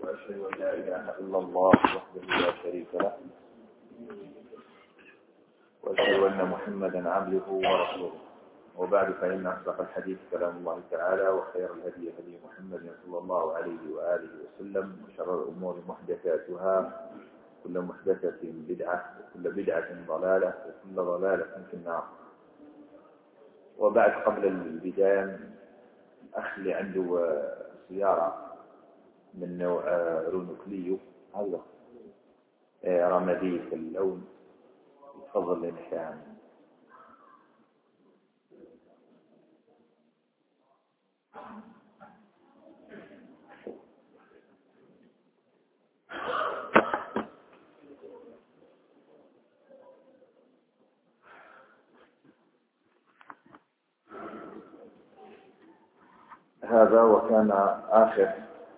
وأشهد أن لا إله إلا الله وحده لا شريك له وأشهد أن محمدا عبده ورسوله. وبعد، فإن أصدق الحديث كلام الله تعالى، وخير الهدي هدي محمد صلى الله عليه وآله وسلم، وشر الأمور محدثاتها، كل محدثة بدعة، وكل بدعة ضلالة، وكل ضلالة في النار. وبعد، قبل البداية أخلي عنده سيارة من نوع رونوكليو، هذا رمادي في اللون، يتفضل لنحيا عنه. هذا وكان آخر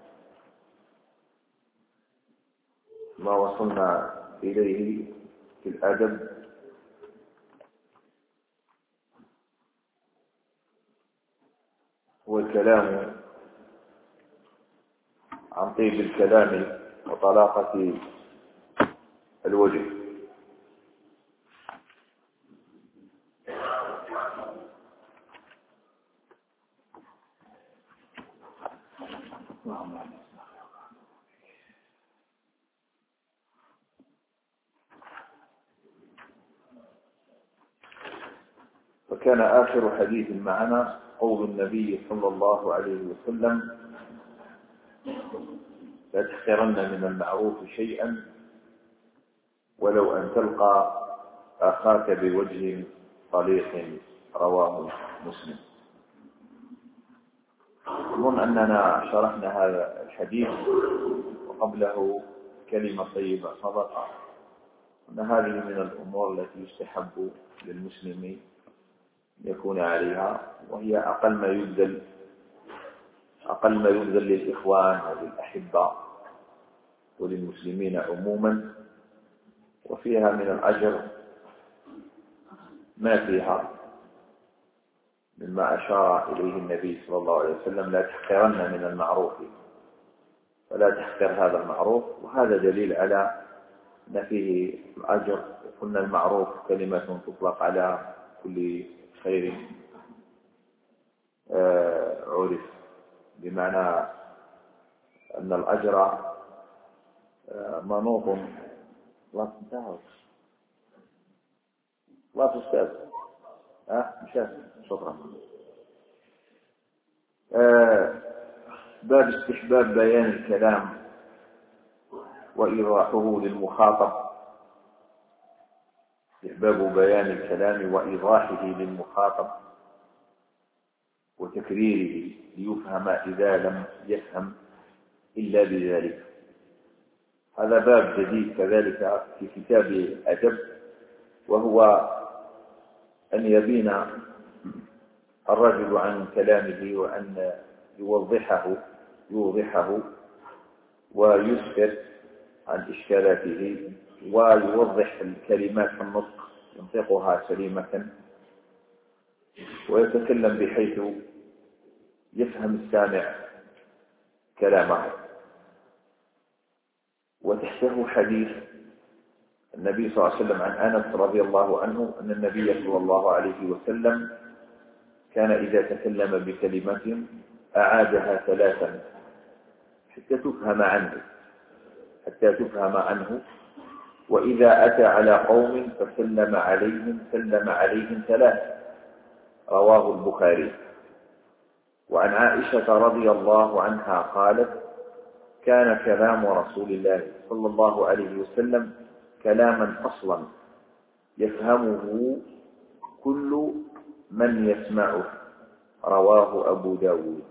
ما وصلنا إليه في الأدب هو الكلام عن طيب الكلام وطلاقة الوجه. وكان آخر حديث معنا قول النبي صلى الله عليه وسلم: لا تحقرن من المعروف شيئا ولو أن تلقى أخاك بوجه طليق. رواه مسلم. أظن أننا شرحنا هذا الحديث وقبله كلمة طيبة صدقة، أن هذه من الأمور التي يستحب للمسلم يكون عليها، وهي أقل ما يبذل للإخوان وللأحبة وللمسلمين عموما، وفيها من الأجر ما فيها مما أشار إليه النبي صلى الله عليه وسلم: لا تحقرن من المعروف، فلا تحقر هذا المعروف. وهذا دليل على أن فيه الأجر. قلنا المعروف كلمة تطلق على كل خير عرف، بمعنى أن الأجر منوط. لا تستاذ شكرا. باب استحباب بيان الكلام وإيضاحه للمخاطب. استحباب بيان الكلام وإيضاحه للمخاطب وتكريره ليفهم إذا لم يفهم إلا بذلك. هذا باب جديد كذلك في كتاب الأدب، وهو أن يبين الرجل عن كلامه وأن يوضحه ويسفر عن إشكالاته، ويوضح الكلمات في النطق، ينطقها سليمة، ويتكلم بحيث يفهم السامع كلامه. وتحته حديث النبي صلى الله عليه وسلم عن أنس رضي الله عنه أن النبي صلى الله عليه وسلم كان إذا تكلم بكلمة أعادها 3 حتى تفهم عنه، وإذا أتى على قوم فسلم عليهم 3. رواه البخاري. وعن عائشة رضي الله عنها قالت: كان كلام رسول الله صلى الله عليه وسلم كلاما أصلا يفهمه كل من يسمعه. رواه أبو داود.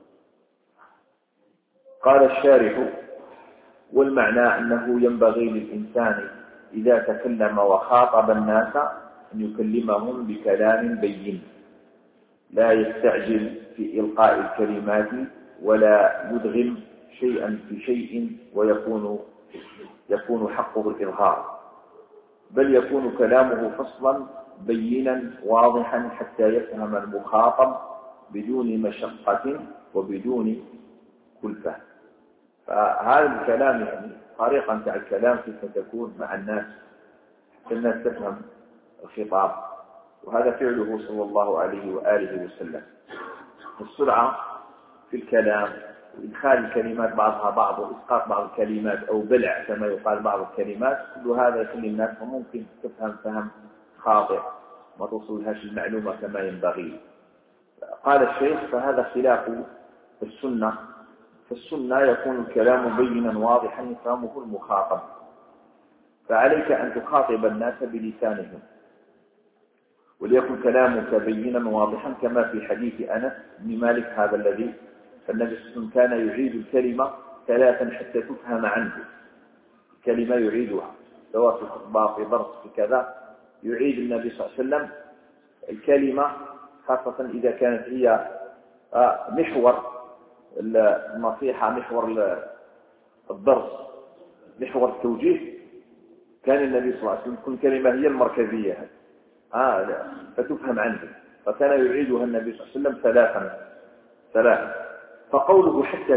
قال الشارح: والمعنى أنه ينبغي للإنسان إذا تكلم وخاطب الناس أن يكلمهم بكلام بين، لا يستعجل في إلقاء الكلمات ولا يدغم شيئا في شيء ويكون حقه الإظهار، بل يكون كلامه فصلا بينا واضحا حتى يفهم المخاطب بدون مشقة وبدون كلفة. فهذا الكلام يعني طريقة مع الكلام كيف تكون مع الناس حتى الناس تفهم الخطاب، وهذا فعله صلى الله عليه وآله وسلم. السرعة في الكلام وإدخال الكلمات بعضها بعض وإسقاط بعض الكلمات أو بلع كما يقال بعض الكلمات، كل هذا يخلي الناس ممكن تفهم فهم خاطئ ما توصلهاش المعلومة كما ينبغي. قال الشيخ فهذا خلاف السنة، فالسنة يكون الكلام بينا واضحا يفهمه المخاطب، فعليك أن تخاطب الناس بلسانهم وليكن كلامك بينا واضحا كما في حديث أنس بن مالك هذا الذي فالنبي صلى الله عليه وسلم كان يعيد الكلمة ثلاثا حتى تفهم عنه. كلمة يعيدها سواء في خطبة في درس في كذا، يعيد النبي صلى الله عليه وسلم الكلمة خاصة إذا كانت هي محور النصيحة، محور الدرس، محور التوجيه. كان النبي صلى الله عليه وسلم كل كلمة هي المركزية فتفهم عنه، فكان يعيدها النبي صلى الله عليه وسلم ثلاثا. فقوله حتى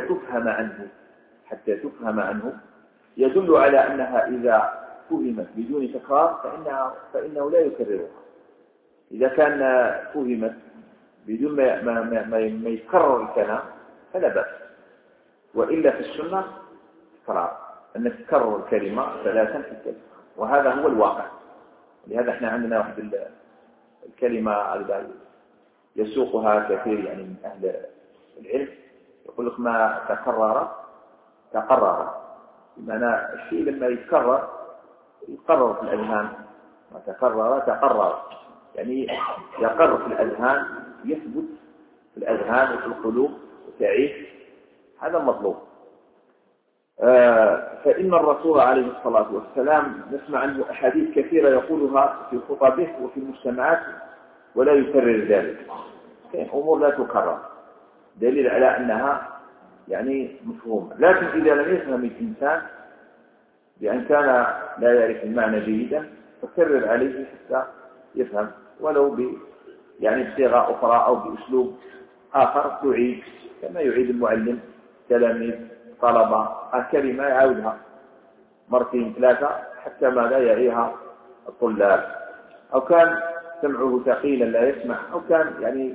تفهم عنه يدل على أنها إذا فهمت بدون تكرار فإنه لا يكررها. إذا كان فهمت بدون ما يتكرر الكلام فلا بأس، وإلا في السنة تكرار، أن تكرر الكلمة ثلاثا في الكلمة، وهذا هو الواقع. لهذا احنا عندنا واحد الكلمة يسوقها كثير يعني من أهل العلم، يقول لك ما تقرر، بمعنى الشيء لما يتكرر في الأذهان، ما تقرر يعني يقر في الأذهان، يثبت في الأذهان وفي القلوب وتعيش، هذا المطلوب. فإن الرسول عليه الصلاة والسلام نسمع عنه أحاديث كثيرة يقولها في خطبه وفي المجتمعات ولا يكرر ذلك، أمور لا تكرر، دليل على أنها يعني مفهومة. لكن إذا لم يفهم الإنسان بأن كان لا يعرف المعنى جيدا فكرر عليه حتى يفهم، ولو يعني بصيغة أخرى أو بأسلوب آخر تعيد كما يعيد المعلم تلاميذ طلبة الكلمة يعاودها مرتين ثلاثة حتى ما لا يعيها الطلاب، أو كان سمعه ثقيلا لا يسمع، أو كان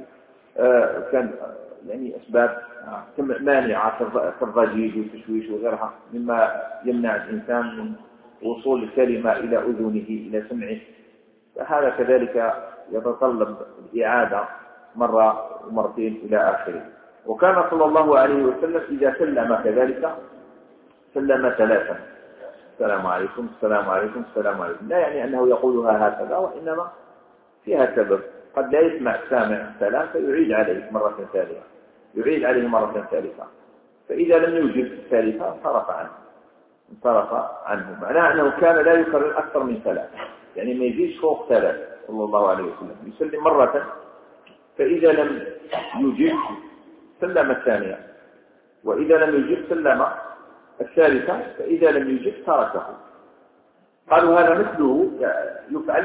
يعني أسباب مانعة كالضجيج والتشويش وغيرها مما يمنع الإنسان من وصول الكلمة إلى أذنه إلى سمعه، فهذا كذلك يتطلب الإعادة مرة ومرتين إلى آخره. وكان صلى الله عليه وسلم إذا سلم كذلك سلم ثلاثا، السلام عليكم السلام عليكم السلام عليكم، لا يعني أنه يقولها هكذا، وإنما فيها سبب، قد لا يسمع السامع السلام فيعيد عليه مرة ثالثة، فإذا لم يوجد الثالثة انصرف عنه، معناه أنه كان لا يكرر أكثر من ثلاث، يعني ما يزيدش فوق ثلاث صلى الله عليه وسلم، يسلم مرة، فإذا لم يوجد سلم الثانية، وإذا لم يوجد سلم الثالثة، فإذا لم يوجد تركه. قالوا هذا مثله يفعل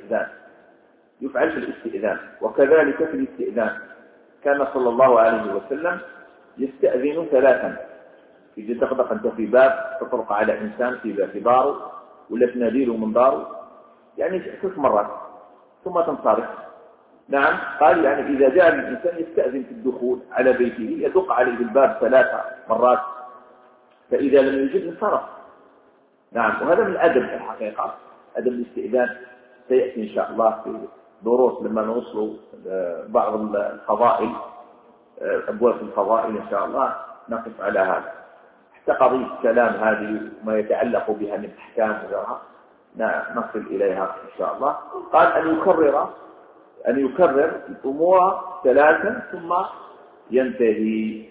في الاستئذان، وكذلك في الاستئذان كان صلى الله عليه وسلم يستأذن ثلاثا، إذا تخطق أنت في باب تطرق على إنسان في داره ولا تناديله من داره، يعني 6 مرات ثم تنصرف. نعم، قال يعني إذا جاء الإنسان يستأذن في الدخول على بيته يدق عليه الباب 3 مرات، فإذا لم يجد انصرف. نعم، وهذا من أدب الحقيقة، أدب الاستئذان سيأتي إن شاء الله في دروس لما نوصل بعض الفضائل، أبواب الفضائل إن شاء الله نقف على هذا، حتى قضية الكلام هذه ما يتعلق بها من أحكام وغيرها نصل إليها إن شاء الله. قال أن يكرر الأمور 3 ثم ينتهي.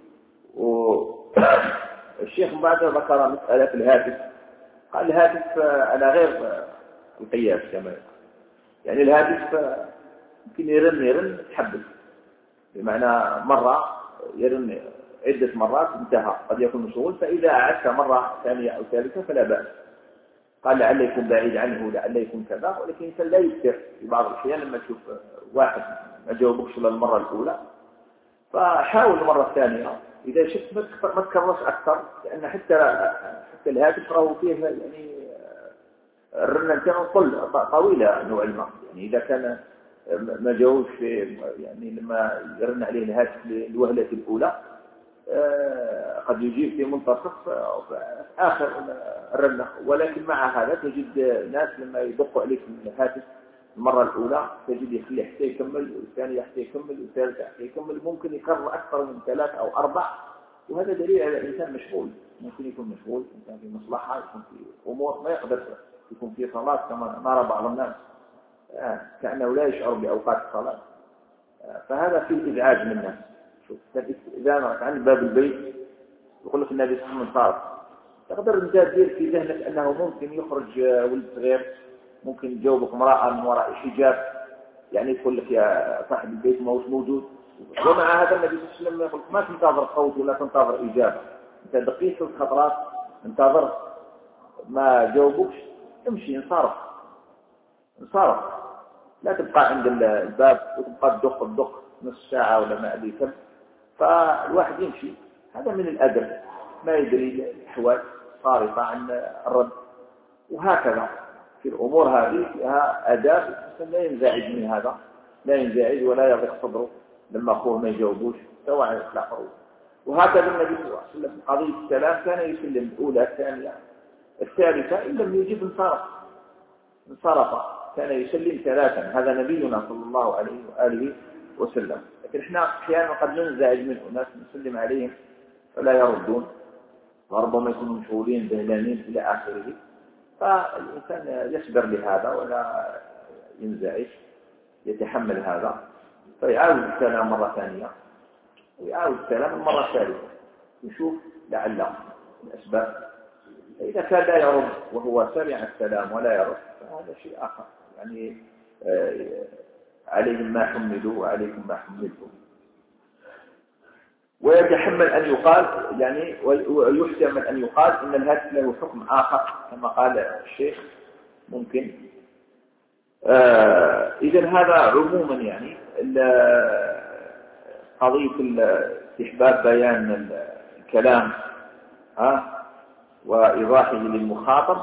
والشيخ بعد ذكر مسألة الهاتف، قال الهاتف على غير القياس كما يعني الهاتف يمكن يرن تحبس، بمعنى مرة يرن عدة مرات انتهى، قد يكون مشغول، فإذا أعدت مرة ثانية أو ثالثة فلا بأس. قال لعل يكون بعيد عنه لعل يكون كذا، ولكن الإنسان لا يكثر في بعض الأحيان لما تشوف واحد ما جاوبكش للمرة الأولى فحاول المرة الثانية إذا شفت ما تكررش أكثر، لأن حتى الهاتف راهو فيه يعني الرنة كانت طويلة نوعا ما، يعني إذا كان ما جاوبش في يعني لما يرن عليه الهاتف للوهلة الأولى قد يجيب في منتصف أو في آخر الرنة. ولكن مع هذا تجد ناس لما يدقوا عليك من الهاتف المرة الأولى تجد يخلي حتى يكمل، والثاني حتى يكمل، والثالث حتى يكمل، ممكن يكرر أكثر من 3 أو 4، وهذا دليل على الإنسان مشغول، ممكن يكون مشغول، يكون في مصلحة، يكون في أمور ما يقدر يكون في صلاة كما نرى بعض الناس كأنه لا يشعر بأوقات الصلاة، فهذا فيه إزعاج من الناس. شوف إذا مرت عند باب البيت يقول لك النبي صلى الله عليه وسلم صار، تقدر أنت تدير في ذهنك أنه ممكن يخرج ولد صغير، ممكن يجاوبك امرأة من وراء حجاب، يعني يقول لك يا صاحب البيت ما هوش موجود، ومع هذا النبي صلى الله عليه وسلم يقول ما تنتظر صوت ولا تنتظر إجابة، أنت دقيق الخطرات انتظر، ما جاوبكش امشي انصرف، لا تبقى عند الباب وتبقى تدق نص ساعة ولا ما أدري كم، فالواحد يمشي. هذا من الأدب، ما يدري الأحوال صارفة عن الرد. وهكذا في الأمور هذه فيها أداب، لا ينزعج من هذا، لا ينزعج ولا يضيق صدره لما أخوه ما يجاوبوش سواء يطلقه. وهكذا النبي صلى الله عليه وسلم قضية السلام كان يسلم الأولى الثانية الثالثة، إن لم يجب انصرف، كان يسلم 3. هذا نبينا صلى الله عليه وآله وسلم. لكن احنا احيانا قد ننزعج منه، ناس نسلم عليهم فلا يردون، وربما يكونوا مشغولين ذهلانين إلى آخره، فالإنسان يصبر لهذا ولا ينزعج، يتحمل هذا، فيعاود السلام مرة ثانية ويعاود السلام المرة الثالثة، يشوف لعل الأسباب. إذا كان لا يرد وهو سمع السلام ولا يرد فهذا شيء آخر، يعني عليهم ما حملوا وعليكم ما حملتم. ويتحمل أن يقال يعني ويحتمل أن يقال إن الهاتف له حكم آخر كما قال الشيخ ممكن. إذن هذا عموما يعني قضية استحباب بيان الكلام وإيضاحه للمخاطب،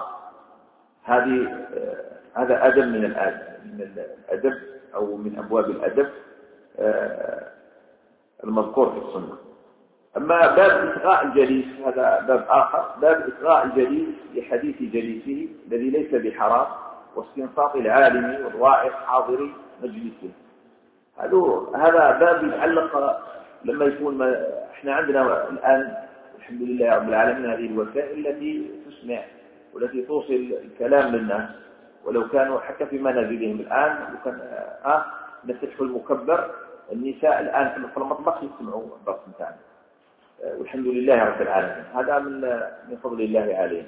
هذا أدب من الأدب أو من أبواب الأدب المذكور في السنة. أما باب إصغاء الجليس هذا باب آخر، باب إصغاء الجليس لحديث جليسه الذي ليس بحرام، واستنصات العالم والواعظ حاضر مجلسه. هذا باب يتعلق لما يكون احنا عندنا الآن الحمد لله رب العالمين هذه الوسائل التي تسمع والتي توصل الكلام للناس، ولو كانوا حتى في منازلهم الآن وكان نفتح المكبر، النساء الآن في المطبخ يسمعوا الدرس بتاعنا والحمد لله رب العالمين، هذا من فضل الله علينا.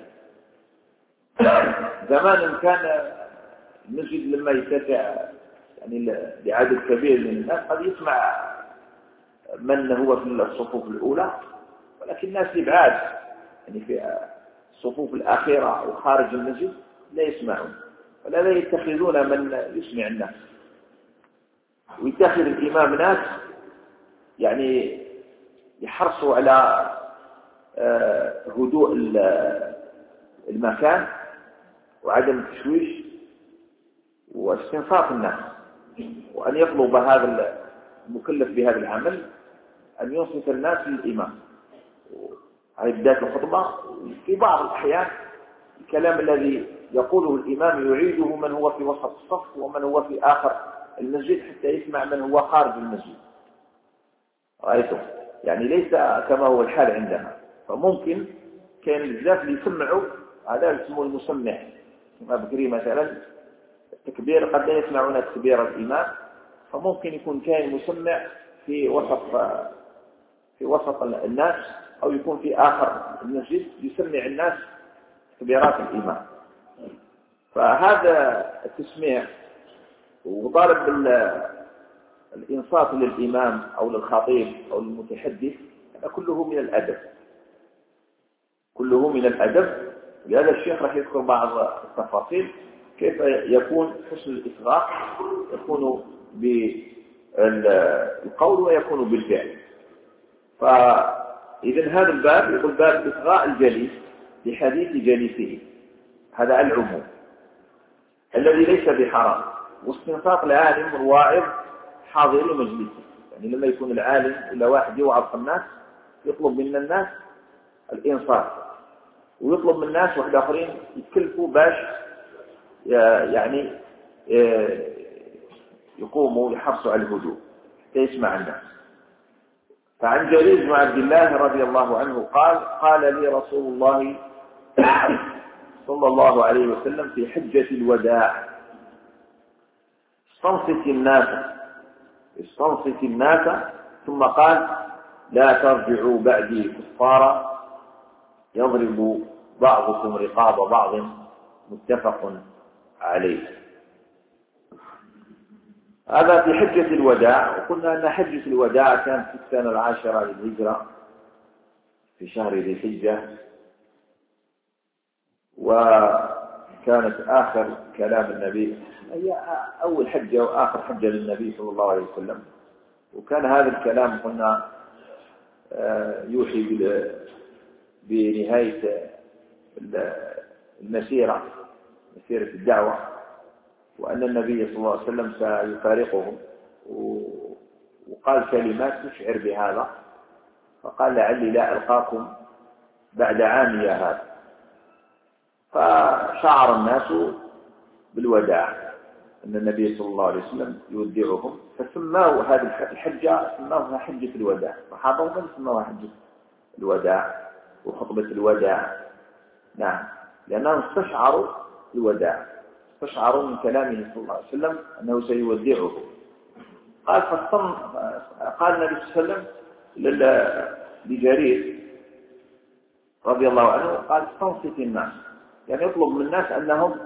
زمان كان المسجد لما يتسع يعني لعدد كبير من الناس قد يسمع من هو في الصفوف الأولى، ولكن الناس يبعاد يعني في الصفوف الأخيرة أو خارج المسجد لا يسمعون ولا يتخذون من يسمع الناس، ويتخذ الإمام ناس يعني يحرصوا على هدوء المكان وعدم التشويش واستنصاف الناس، وأن يطلب هذا المكلف بهذا العمل أن ينصت الناس للإمام على بداية الخطبة. في بعض الأحيان الكلام الذي يقوله الإمام يعيده من هو في وسط الصف ومن هو في آخر المسجد حتى يسمع من هو خارج المسجد، رأيته يعني ليس كما هو الحال عندنا. فممكن كان الزاف اللي يسمعوا هذا اسمه المسمع، كما بكري مثلا التكبير قد لا يسمعون تكبير الإمام، فممكن يكون كان مسمع في وسط الناس أو يكون في آخر المسجد يسمع الناس تكبيرات الإمام. فهذا التسميع وطالب الإنصات للإمام أو للخطيب أو للمتحدث هذا كله من الأدب، كله من الأدب. لهذا الشيخ راح يذكر بعض التفاصيل كيف يكون حسن الإصغاء، يكون بالقول ويكون بالفعل. إذن هذا الباب يقول باب إصغاء الجليس لحديث جليسه، هذا العموم الذي ليس بحرام، واستنصات العالم الواعظ حاضر مجلسه. يعني لما يكون العالم إلا واحد يوعظ الناس يطلب من الناس الإنصات، ويطلب من الناس واحد آخرين يتكلفوا باش يعني يقوموا يحرصوا على الهدوء حتى يسمع الناس. فعن جرير بن عبد الله رضي الله عنه قال قال لي رسول الله صلى الله عليه وسلم في حجة الوداع استنصت الناس ثم قال لا ترجعوا بعدي كفارا يضرب بعضكم رقاب بعض متفق عليه. هذا في حجة الوداع. وقلنا أن حجة الوداع كانت في السنة 10 للهجرة في شهر ذي الحجة، وكانت آخر كلام النبي، هي أول حجة وآخر حجة للنبي صلى الله عليه وسلم. وكان هذا الكلام قلنا يوحي بنهاية مسيرة الدعوة، وأن النبي صلى الله عليه وسلم سيفارقهم، وقال كلمات تشعر بهذا، فقال لعلي لا ألقاكم بعد عامي هذا. فشعر الناس بالوداع أن النبي صلى الله عليه وسلم يودعهم، فسماه هذه الحجة سماها حجة الوداع. صحابة من سماها حجة الوداع وخطبة الوداع، نعم، لأنهم استشعروا الوداع، استشعروا من كلامه صلى الله عليه وسلم أنه سيودعه. قال النبي صلى الله عليه وسلم لجرير رضي الله عنه قال استنصت الناس، يعني يطلب من الناس أنهم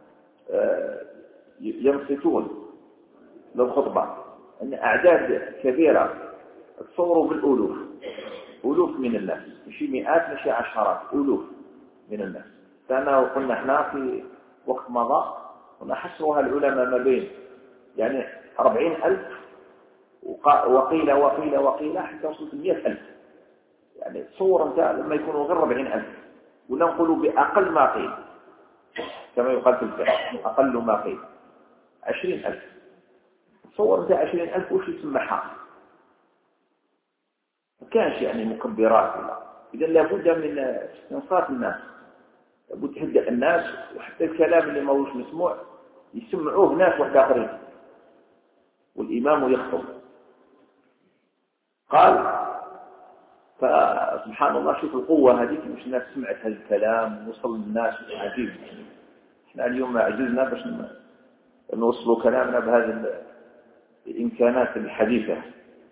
ينصتون للخطبة، أن أعداد كبيرة تصوروا بالألوف، ألوف من الناس، مش مئات مش عشرات، ألوف من الناس. فأنا قلنا احنا في وقت مضى قلنا حسرها العلماء ما بين يعني 40,000 وقيل حتى وصلت 100,000. يعني تصور انت لما يكونوا غير 40,000، ولا نقولوا بأقل ما قيل كما يقال في الفقه أقل ما قيل 20,000. تصور انت 20,000 وش يسمحها؟ ما كانش يعني مكبرات ولا. إذا لابد من استنصات الناس، لابد تهدئ الناس، وحتى الكلام اللي ما هوش مسموع يسمعوه ناس واحد آخرين والإمام يخطب. قال فسبحان الله، شوف القوة هذيك، مش الناس سمعت هذا الكلام وصل للناس عجيب. احنا اليوم عجزنا باش نوصلوا كلامنا بهذه الإمكانات الحديثة.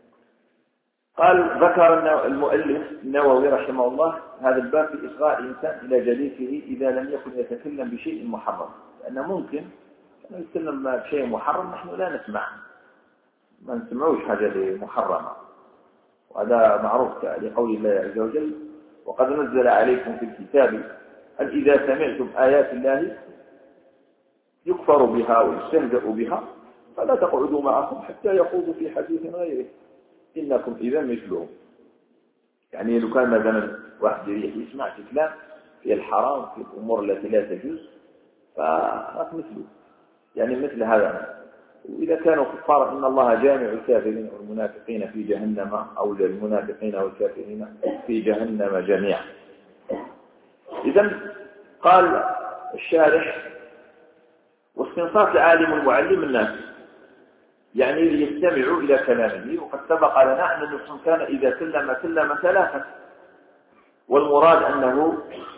قال ذكر المؤلف النووي رحمه الله هذا الباب في إصغاء الإنسان إلى جليسه إذا لم يكن يتكلم بشيء محرم، لأنه ممكن يتكلم بشيء محرم نحن لا نسمع، ما نسمعوش حاجة محرمة، وهذا معروف لقول الله عز وجل وقد نزل عليكم في الكتاب أن إذا سمعتم آيات الله يكفر بها ويستهزأ بها فلا تقعدوا معهم حتى يخوضوا في حديث غيره إنكم إذا مثلهم. يعني لو كان مثلا واحد يسمع كلام في الحرام في الأمور التي لا تجوز فراك مثله، يعني مثل هذا. وإذا كانوا كفار إن الله جامع الكافرين والمنافقين في جهنم، أو المنافقين والكافرين في جهنم جميعا. إذن قال الشارح واستنصات العالم المعلم الناس، يعني ليستمعوا إلى كلامه. وقد سبق لنا أن النص كان إذا سلم 3، والمراد أنه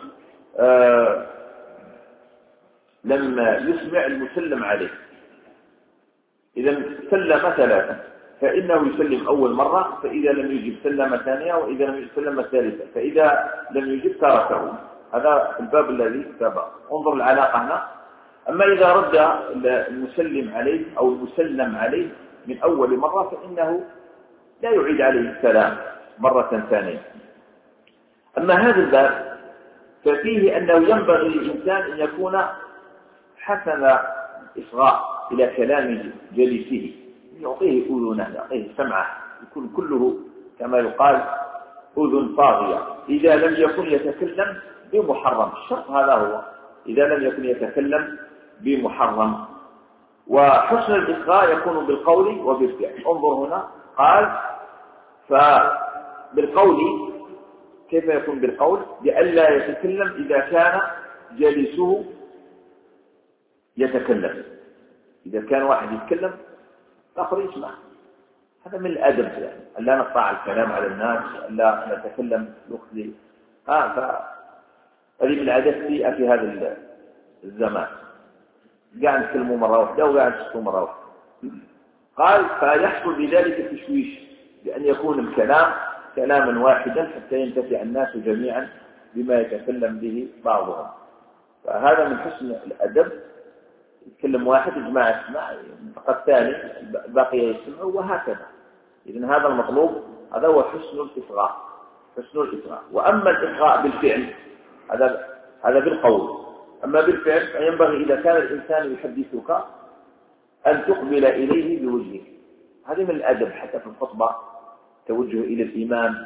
لما يسمع المسلم عليه. إذا سلم 3 فإنه يسلم أول مرة، فإذا لم يجب سلم ثانية، وإذا لم يسلم الثالثة، فإذا لم يجب تركه. هذا الباب الذي سبق. انظر العلاقة هنا. أما إذا رد المسلم عليه أو المسلم عليه من أول مرة فإنه لا يعيد عليه السلام مرة ثانية. أما هذا الباب ففيه أنه ينبغي للإنسان أن يكون حسن إصغاء إلى كلام جليسه، يعطيه أذنه، يعطيه سمعه، يكون كله كما يقال أذن طاغية إذا لم يكن يتكلم بمحرم. الشرط هذا هو، إذا لم يكن يتكلم بمحرم. وحسن الإصغاء يكون بالقول وبالفعل. انظر هنا قال فبالقول. كيف يكون بالقول؟ بألا يتكلم إذا كان جالسه يتكلم. إذا كان واحد يتكلم الآخر يسمع. هذا من الأدب، يعني ألا نقطع الكلام على الناس، ألا نتكلم لوحدي. فهذه من العادات السيئة في هذا الزمان. قاعد نتكلموا مرة واحدة وقاعد نسكتوا مرة واحدة. قال فيحصل بذلك تشويش، بأن يكون الكلام كلاما واحدا حتى ينتفع الناس جميعا بما يتكلم به بعضهم. فهذا من حسن الأدب. يتكلم واحد يجمع يسمع، فقط الثاني باقي يسمع، وهكذا. إذن هذا المطلوب، هذا هو حسن الإصغاء. حسن الإصغاء. وأما الإصغاء بالفعل هذا بالقول. أما بالفعل فينبغي إذا كان الإنسان يحدثك أن تقبل إليه بوجهك. هذه من الأدب حتى في الخطبة، توجه إلى الإمام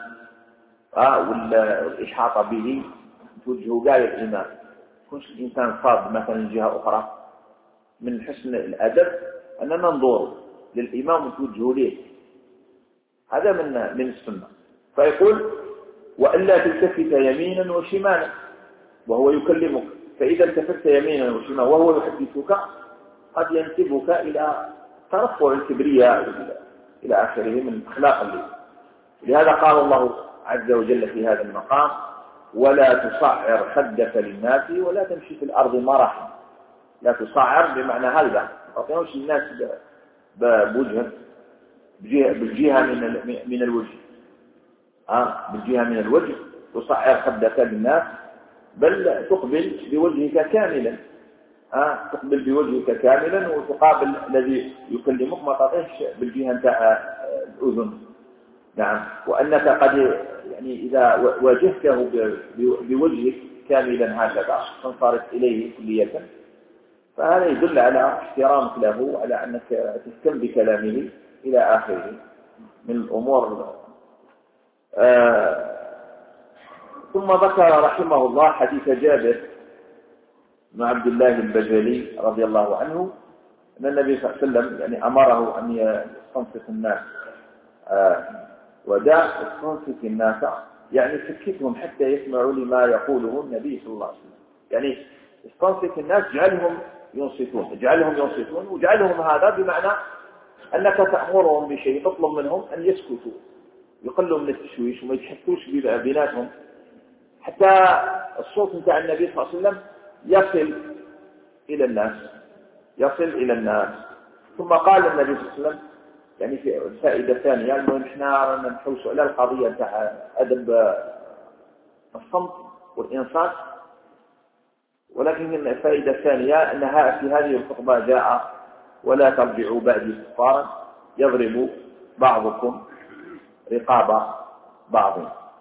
والإحاطة به، توجه قال الإمام. كنش الإنسان صاد مثلا جهة أخرى. من حسن الأدب أننا ننظر للإمام وتوجه له. هذا من السنة. فيقول وألا تلتفت يمينا وشمالا وهو يكلمك. فإذا التفت يمينا وشمالا وهو يحدثك قد ينسبك إلى ترفع الكبرياء إلى آخره من أخلاق الليل. لهذا قال الله عز وجل في هذا المقام ولا تصعر خدك للناس ولا تمشي في الأرض مرحا. لا تصعر بمعنى هلبة، ما تعطيهمش الناس بوجه بالجهة من الوجه. بالجهة من الوجه تصعر خدك للناس، بل تقبل بوجهك كاملا. تقبل بوجهك كاملا وتقابل الذي يكلمك، ما تعطيهش بالجهة نتاع الأذن. نعم. وأنك قد يعني إذا واجهته بوجهك كاملا هكذا تنصرف إليه كلية، فهذا يدل على احترامك له، على أنك تهتم بكلامه إلى آخره من الأمور. ثم ذكر رحمه الله حديث جابر بن عبد الله البجلي رضي الله عنه أن النبي صلى الله عليه وسلم يعني أمره أن يستنصت الناس. ودع استنصت الناس يعني سكتهم حتى يسمعوا لما يقوله النبي صلى الله عليه وسلم. يعني استنصت الناس، اجعلهم ينصتون، واجعلهم هذا بمعنى أنك تأمرهم بشيء، تطلب منهم أن يسكتوا، يقلوا من التشويش وما يتحكوش بيناتهم، حتى الصوت نتاع النبي صلى الله عليه وسلم يصل إلى الناس. ثم قال النبي صلى الله عليه وسلم يعني في الفائدة الثانية، المهم احنا نحوس على القضية تاع أدب الصمت والإنصات، ولكن الفائدة الثانية أنها في هذه الخطبة جاء ولا ترجعوا بعدي كفارا يضرب بعضكم رقاب بعض.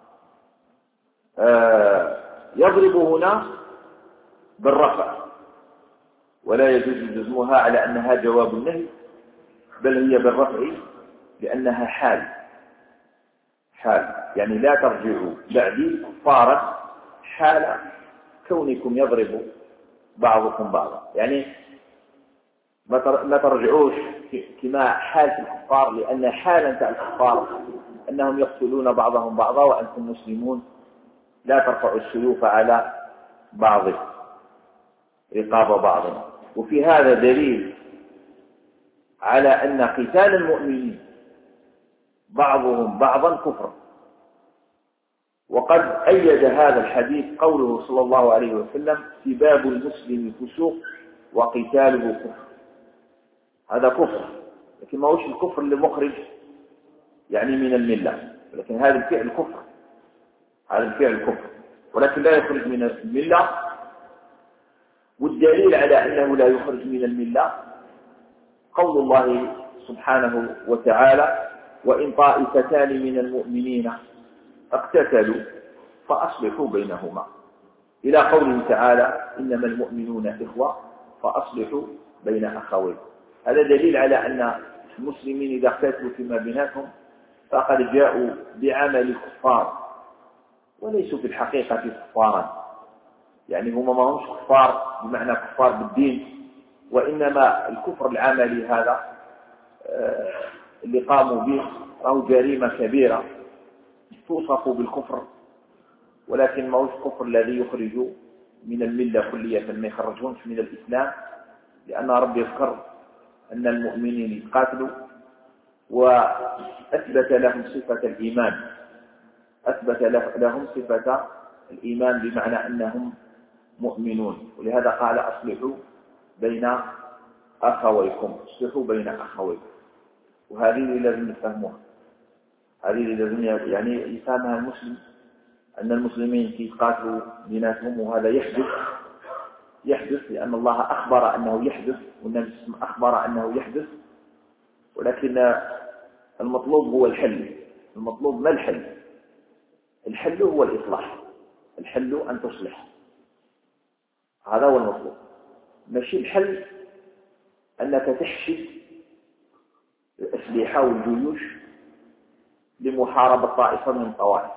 يضرب هنا بالرفع، ولا يجوز جزمها على أنها جواب النهي، بل هي بالرفع لأنها حال يعني لا ترجعوا بعدي كفارا حال كونكم يضرب بعضكم بعضا. يعني ما ترجعوش كما حال الكفار، لأن حالا تاع الكفار أنهم يقتلون بعضهم بعضا وأنتم مسلمون لا ترفعوا السيوف على بعض رقاب بعض. وفي هذا دليل على أن قتال المؤمنين بعضهم بعضا كفر. وقد أيد هذا الحديث قوله صلى الله عليه وسلم سباب المسلم فسوق وقتاله كفر. هذا كفر، لكن ما هوش الكفر اللي مخرج يعني من الملة، لكن هذا الفعل كفر، ولكن لا يخرج من الملة. والدليل على أنه لا يخرج من الملة قول الله سبحانه وتعالى وإن طائفتان من المؤمنين اقتتلوا فأصلحوا بينهما، إلى قوله تعالى إنما المؤمنون إخوة فأصلحوا بين أخوين. هذا دليل على أن المسلمين إذا اقتتلوا فيما بيناتهم فقد جاءوا بعمل الكفار وليسوا في الحقيقة كفارا، يعني هم ما همش كفار بمعنى كفار بالدين، وإنما الكفر العملي هذا اللي قاموا به راهو جريمة كبيرة توصف بالكفر، ولكن ما هوش الكفر الذي يخرج من الملة كلية، ما يخرجهمش من الإسلام، لأن رب يذكر أن المؤمنين يقاتلوا وأثبت لهم صفة الإيمان، أثبت لهم صفة الإيمان بمعنى أنهم مؤمنون، ولهذا قال أصلحوا بين أخويكم، أصلحوا بين أخويكم. وهذه لازم نفهموها، هذه لازم يعني يفهمها المسلم، أن المسلمين يقاتلوا بيناتهم، وهذا يحدث لأن الله أخبر أنه يحدث، والنبي أخبر أنه يحدث، ولكن المطلوب هو الحل. المطلوب ما الحل؟ الحل هو الإصلاح، الحل أن تصلح، هذا هو المطلوب. ماشي الحل أنك تحشد الأسلحة والجيوش لمحاربة طائفة من الطوائف،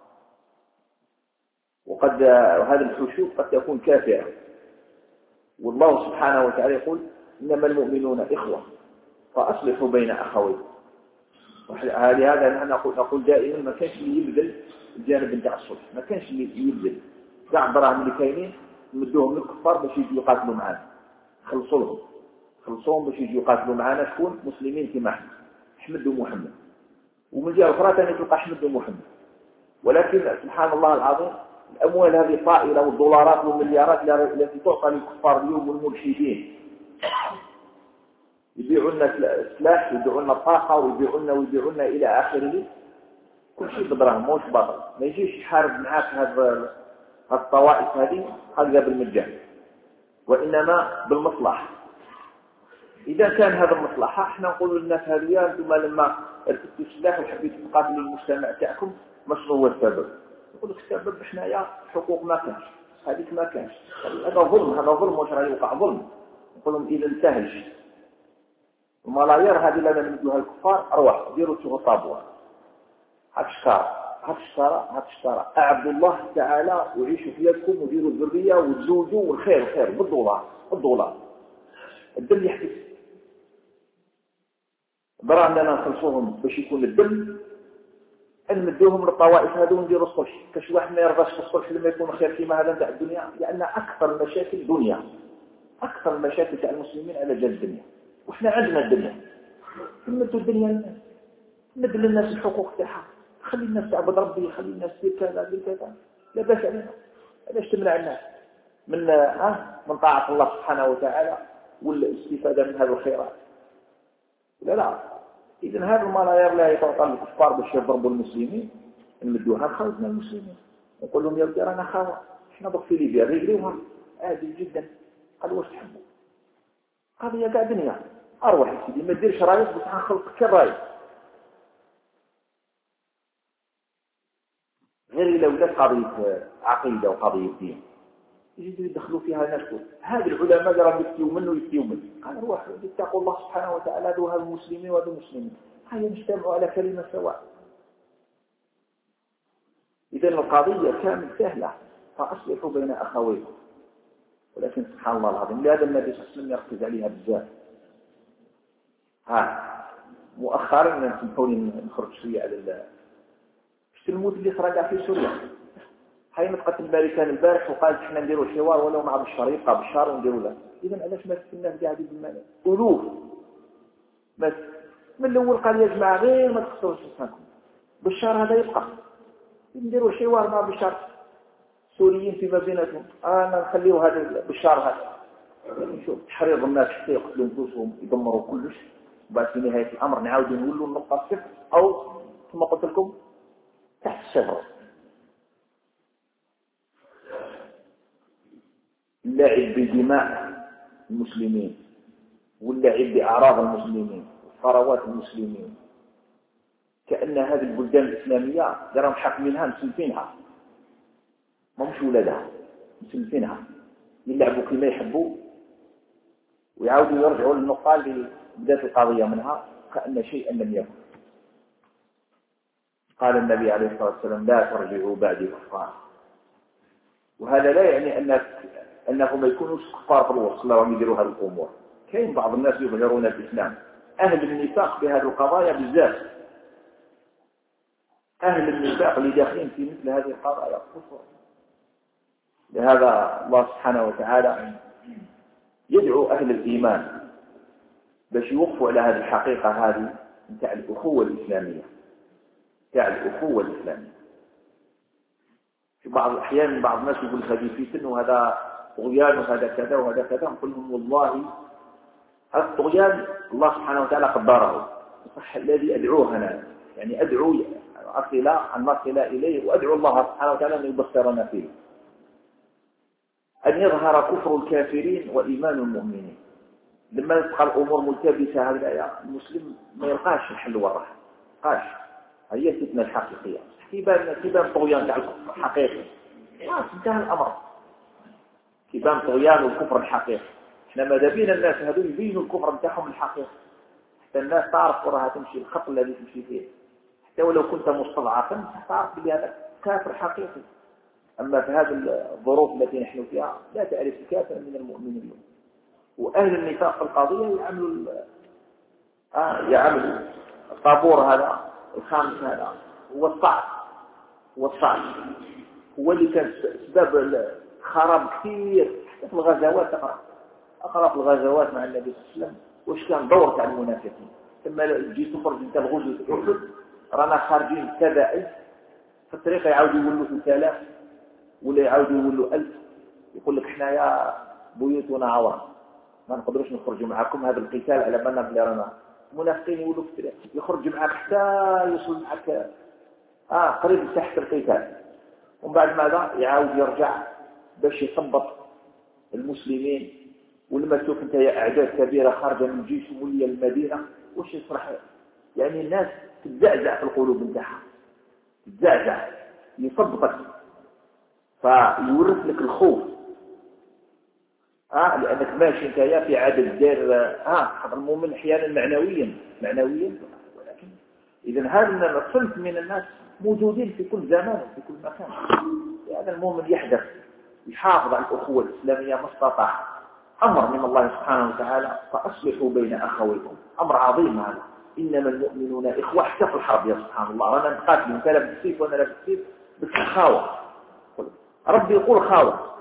وقد هذا الحشود قد تكون كافرة، والله سبحانه وتعالى يقول إنما المؤمنون إخوة فأصلحوا بين أخويكم. لهذا نحن نقول دائما ما كانش اللي يبذل الجانب نتاع الصلح، ما كانش اللي يبذل كاع الدراهم اللي كاينين نمدوهم للكفار باش يجوا يقاتلوا معنا، خلصوهم باش يجوا يقاتلوا معنا شكون؟ مسلمين كما أحمد ومحمد، ومن جهة أخرى ثاني تلقى أحمد ومحمد. ولكن سبحان الله العظيم الأموال هذه طائلة والدولارات والمليارات التي تعطى للكفار اليوم والملحدين، يبيعوا لنا السلاح، يبيعوا لنا الطاقة، ويبيعوا لنا إلى آخره، كل شيء بدراهم موش باطل. ما يجيش يحارب معاك هذا الطوائف هذه هذا بالمجان، وإنما بالمصلحة. إذا كان هذا المصلحة احنا نقول للناس هذه أنتم لما ارتدتوا السلاح وحبيتوا تقاتلوا المجتمع تاعكم ما شنو هو السبب؟ يقول لك السبب حنايا حقوق ما كانش، هذيك ما كانش، هذا ظلم واش راه يوقع ظلم. نقول لهم إذا انتهج الملايير هذه اللي نمدوها الكفار، أروح ديروا شغل طابوة، هاك شكارة أعبدوا الله تعالى وعيشوا في يدكم وديروا الذرية وتزوجوا والخير بالدولار الدم يحدث. برا عندنا نخلصوهم باش يكون الدم، نمدوهم للطوائف هذو ونديروا الصلح. كاش واحد ما يرضاش في الصلح لما يكون خير كيما هذا نتاع الدنيا، لأن أكثر المشاكل دنيا، أكثر المشاكل تاع المسلمين على جال الدنيا، وإحنا عندنا الدنيا، نمدوا الدنيا للناس، نمد للناس الحقوق تاعها، خلي الناس تعبد ربي، خلي الناس دير كذا، لا باس علينا. علاش تمنع الناس من طاعة الله سبحانه وتعالى والاستفادة من هذه الخيرات؟ لا. إذن هذا الملايير لا يتعطى للكفار باش يضربوا المسلمين، نمدوها لخلقنا المسلمين، نقول لهم يا ودي رانا خاوة، احنا ضغط في ليبيا ريقلوها عادي جدا، قالوا واش تحبوا؟ قضية قاع دنيا، أروح يا سيدي ما تديرش رايك بس حنخلصك كالرايك، غير إلا ولات قضية عقيدة وقضية دين يجدوا يدخلوا فيها ناس. هذه العلماء راهم يفتيوا منه، قال روح اتقوا الله سبحانه وتعالى، هذو المسلمين وهذو المسلمين، هيا نجتمعوا على كلمة سواء. إذا القضية كانت سهلة، فأصلحوا بين أخويكم، ولكن سبحان الله العظيم لهذا النبي صلى الله عليه وسلم يركز عليها بزاف. مؤخرا نسمحوني نخرج شوية على الموت اللي صار في سوريا. هاي نطقت الامريكان البارح وقالت احنا نديروا حوار ولو مع بشار، يبقى بشار ونديروا له. اذا علاش ما الناس قاعدين بالمال الوف؟ بس من الاول قال يا جماعه غير ما تخسروش لسانكم، بشار هذا يبقى، نديروا حوار مع بشار، سوريين فيما بيناتهم، انا نخليوا هذا بشار هذا نشوف تحريض الناس حتى يقتلوا نفوسهم يدمروا كلش، وبعد في نهايه الامر نعاودوا نولوا النقطه صفر، او كما قلت لكم تحت الشجره. اللعب بدماء المسلمين واللعب بأعراض المسلمين وثروات المسلمين، كأن هذه البلدان الإسلامية راهم حاكمينها مسلفينها، ما مش ولادها مسلفينها، يلعبوا كما يحبوا ويعاودوا يرجعوا للنقطة اللي بدات القضية منها كأن شيئا لم يكن. قال النبي عليه الصلاة والسلام لا ترجعوا بعد كفار. وهذا لا يعني أنهم ما يكونوش كفار في الوسط وهم يديروا هذه الأمور. كاين بعض الناس يظهرون الإسلام، أهل النفاق بهذه القضايا بزاف، أهل النفاق اللي داخلين في مثل هذه القضايا كفر. لهذا الله سبحانه وتعالى يدعو أهل الإيمان باش يوقفوا على هذه الحقيقة هذه نتاع الأخوة الإسلامية، نتاع الأخوة الإسلامية. في بعض الأحيان بعض الناس يقول هذه فتن وهذا طغيان وهذا كذا وهذا كذا، نقول لهم والله هذا الطغيان الله سبحانه وتعالى قدره، صح الذي أدعوه أنا، يعني أدعو أن نصل إليه، وأدعو الله سبحانه وتعالى أن يبصرنا فيه، أن يظهر كفر الكافرين وإيمان المؤمنين. لما تبقى الأمور ملتبسة هذه الآية المسلم ما يلقاش الحل والراحة، قاش هي الفتنة الحقيقية. كيبان طغيان تاع الكفر حقيقي، انتهى الأمر. كيبان طغيان والكفر الحقيقي. احنا ماذا بينا الناس هذول يبينوا الكفر نتاعهم الحقيقي حتى الناس تعرف وراها تمشي الخط الذي تمشي فيه. حتى ولو كنت مستضعفا تعرف بلي هذا كافر حقيقي. أما في هذه الظروف التي نحن فيها لا تعرف كافر من المؤمنين. وأهل النفاق في القضية يعملوا الطابور هذا الخامس هذا هو الصعب، هو اللي كان سبب خراب كثير حتى في الغزوات. أقرأ في الغزوات مع النبي صلى الله عليه وسلم واش كان دور تاع المنافقين. ثم جيت تخرج انت الغزو أحد رانا خارجين كذا ألف في الطريق يعاودوا يولوا 3000 ولا يعاودوا يولوا 1000. يقول لك حنايا بيوتنا عورة ما نقدروش نخرجوا معكم، هذا القتال على بالنا بلي رانا المنافقين يولوا في الطريق يخرج معك حتى يوصل معك قريب تحت القتال. ومن بعد ماذا يعاود يرجع باش يثبط المسلمين. ولما تشوف انت اعداد كبيره خارجه من الجيش وموليه المدينه واش يصرح، يعني الناس تتزعزع في القلوب نتاعها، تتزعزع يثبطك فيورث لك الخوف. لانك ماشي انت في عدد دير المؤمن احيانا معنويا ولكن اذا هذا الصنف من الناس موجودين في كل زمان وفي كل مكان. هذا المؤمن يحدث يحافظ على الأخوة الإسلامية ما استطاع. أمر من الله سبحانه وتعالى فأصلحوا بين أخويكم، أمر عظيم هذا. إنما المؤمنون إخوة حتى في الحرب يا سبحان الله، رانا نقاتل انت لا بالسيف وانا لا بالسيف بالخاوة. ربي يقول خاوة،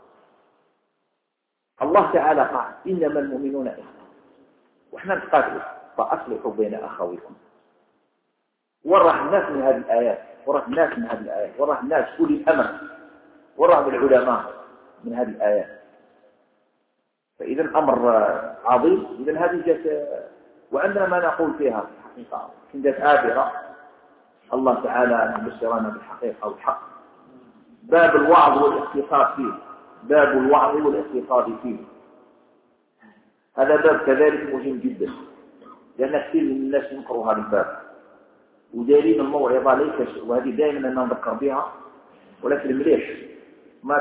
الله تعالى قال إنما المؤمنون إخوة وإحنا نقاتل فأصلحوا بين أخويكم. وراه الناس من هذه الآيات، وراه الناس أولي الأمر، وراه العلماء من هذه الآيات. فإذا الأمر عظيم. إذا هذه جت وعندنا ما نقول فيها الحقيقة كندت آبرة. الله تعالى يبشرنا بالحقيقة والحق. باب الوعظ والاقتصاد فيه، باب الوعظ والاقتصاد فيه، هذا باب كذلك مهم جدا، لأن كثير من الناس ينكروا هذا الباب. ودليل الموعظة ليس، وهذه دائما أنا نذكر بها، ولكن مليش ما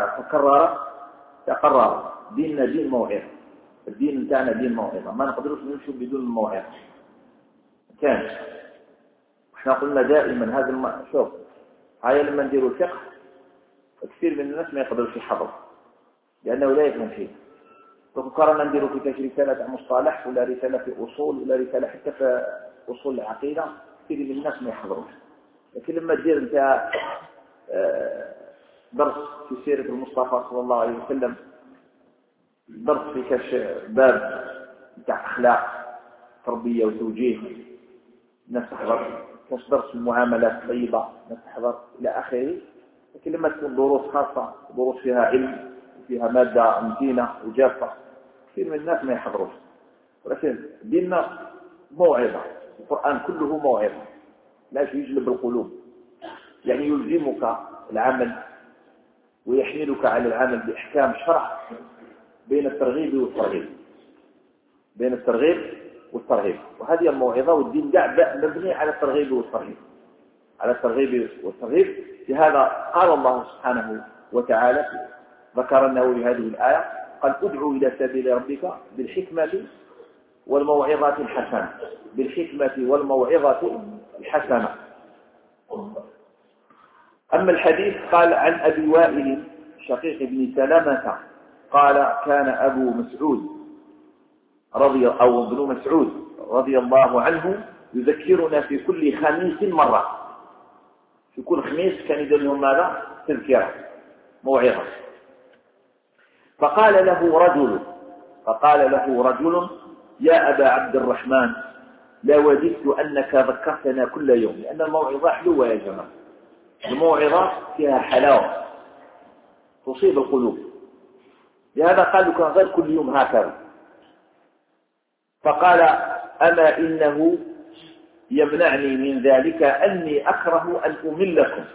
تقرر ديننا دين موعظة. الدين بتاعنا دين موعظة، ما نقدرش نمشي بدون الموعظة. كان احنا قلنا دائما هذا شوف هاي لما نديروا الفقه كثير من الناس ما يقدرش يحضر لأنه لا يفهم شيء. فكرنا نديروا في رسالة مصطلح ولا رسالة في أصول ولا رسالة حتى في أصول العقيدة، كثير من الناس ما يحضروش. لكن لما تدير انت درس في سيرة المصطفى صلى الله عليه وسلم، درس في كش باب بتاع أخلاق تربية وتوجيه الناس تحضر، كش درس المعاملات الطيبة الناس تحضر إلى آخره. لكن لما تكون دروس خاصة، دروس فيها علم وفيها مادة متينة وجافة، كثير من الناس ما يحضروش. ولكن ديننا موعظة، القرآن كله موعظة، لا يجلب القلوب، يعني يلزمك العمل ويحملك على العمل بإحكام الشرع بين الترغيب والترغيب. وهذه الموعظة والدين قاع مبني على الترغيب والترغيب. لهذا قال الله سبحانه وتعالى ذكر النووي هذه الآية قال ادعو إلى سبيل ربك بالحكمة والموعظة الحسنة. أما الحديث قال عن أبي وائل شقيق بن سلمة قال كان أبو مسعود ابن مسعود رضي الله عنه يذكرنا في كل خميس مرة. في كل خميس كان يدير لهم ماذا؟ تذكرة، موعظة. فقال له رجل يا أبا عبد الرحمن لوددت أنك ذكرتنا كل يوم، لأن الموعظة حلوة يا جماعة، الموعظة فيها حلاوة تصيب القلوب، لهذا قال كان غير كل يوم هكذا. فقال أما إنه يمنعني من ذلك أني أكره أن أملكم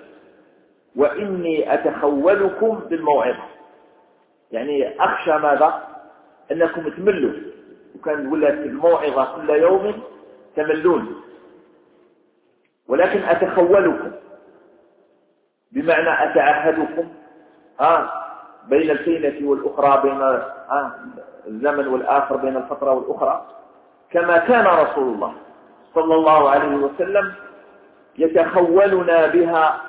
وإني أتخولكم بالموعظة، يعني أخشى ماذا؟ أنكم تملوا، وكان يقول لك الموعظة كل يوم تملون، ولكن أتخولكم بمعنى أتعهدكم بين الفينة والأخرى، بين الزمن والآخر، بين الفترة والأخرى، كما كان رسول الله صلى الله عليه وسلم يتخولنا بها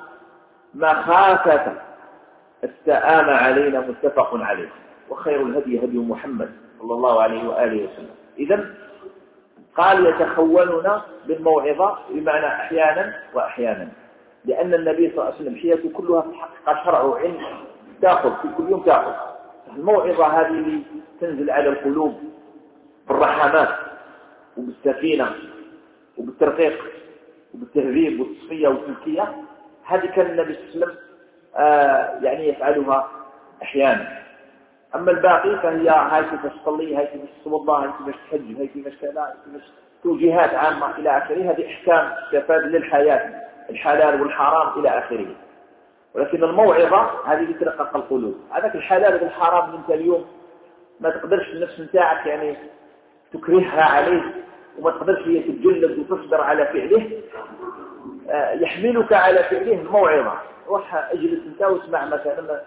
مخافة السآم علينا، متفق عليه. وخير الهدي هدي محمد صلى الله عليه وآله وسلم. إذن قال يتخولنا بالموعظة بمعنى أحيانا وأحيانا، لأن النبي صلى الله عليه وسلم حياته كلها في الحقيقة شرع وعلم، تأخذ في كل يوم تأخذ. الموعظة هذه اللي تنزل على القلوب بالرحمات وبالسكينة وبالترقيق وبالتهذيب والتصفية والتزكية، هذه كان النبي صلى الله عليه وسلم يعني يفعلها أحيانا. أما الباقي فهي هاي كيفاش تصلي، هاي كيفاش توضى، هاي كيفاش تحج، هاي كيفاش كذا، هاي كيفاش توجيهات عامة إلى آخره. هذه أحكام تفاد للحياة، الحلال والحرام إلى آخره. ولكن الموعظة هذه اللي ترقق القلوب. هذاك الحلال والحرام أنت اليوم ما تقدرش النفس نتاعك يعني تكرهها عليه، وما تقدرش هي تتجلد وتصبر على فعله، يحملك على فعله الموعظة. روح اجلس انت واسمع مثلا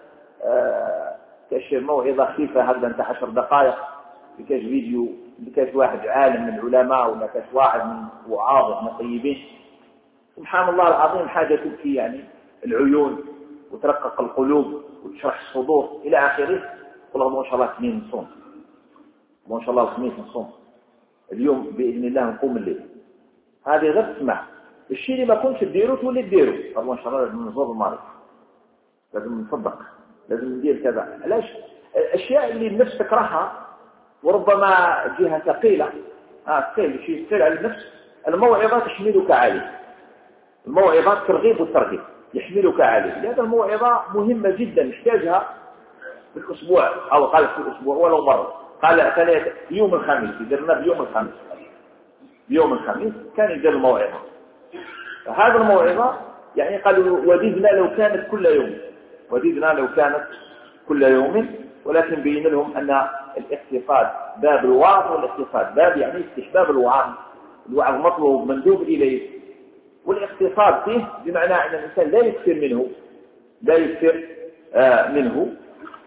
كاش موعظة خفيفة هذا انت 10 دقائق، كاش فيديو كاش واحد عالم من العلماء ولا كاش واحد من وعاظ من طيبين، سبحان الله العظيم، حاجة تبكي يعني العيون وترقق القلوب وتشرح الصدور إلى آخره. والله ما شاء الله اثنين نصوم، ما شاء الله الخميس نصوم، اليوم بإذن الله نقوم الليل. هذه غير تسمع الشيء اللي ما كنتش تديره تولي تديره. والله ما شاء الله لازم نزور المريض، لازم نصدق، لازم ندير كذا. علاش؟ الأشياء اللي النفس تكرهها وربما جهة ثقيلة، ثقيل، شيء ثقيل على النفس، الموعظة تحملك عليه. الموعظة الترغيب والترهيب يحملك عليه. لهذا الموعظة مهمة جدا، نحتاجها في الأسبوع، أو قال في الأسبوع ولو مرة. قال ثلاثة يوم الخميس، يدرنا بيوم الخميس، يوم الخميس كان يدير الموعظة. فهذا الموعظة يعني قالوا وددنا لو كانت كل يوم، وددنا لو كانت كل يوم. ولكن بين لهم أن الاقتصاد باب الوعظ، والاقتصاد باب يعني استحباب الوعظ، الوعظ مطلوب مندوب إليه، والاقتصاد فيه بمعنى أن الإنسان لا يكثر منه، لا يكثر منه،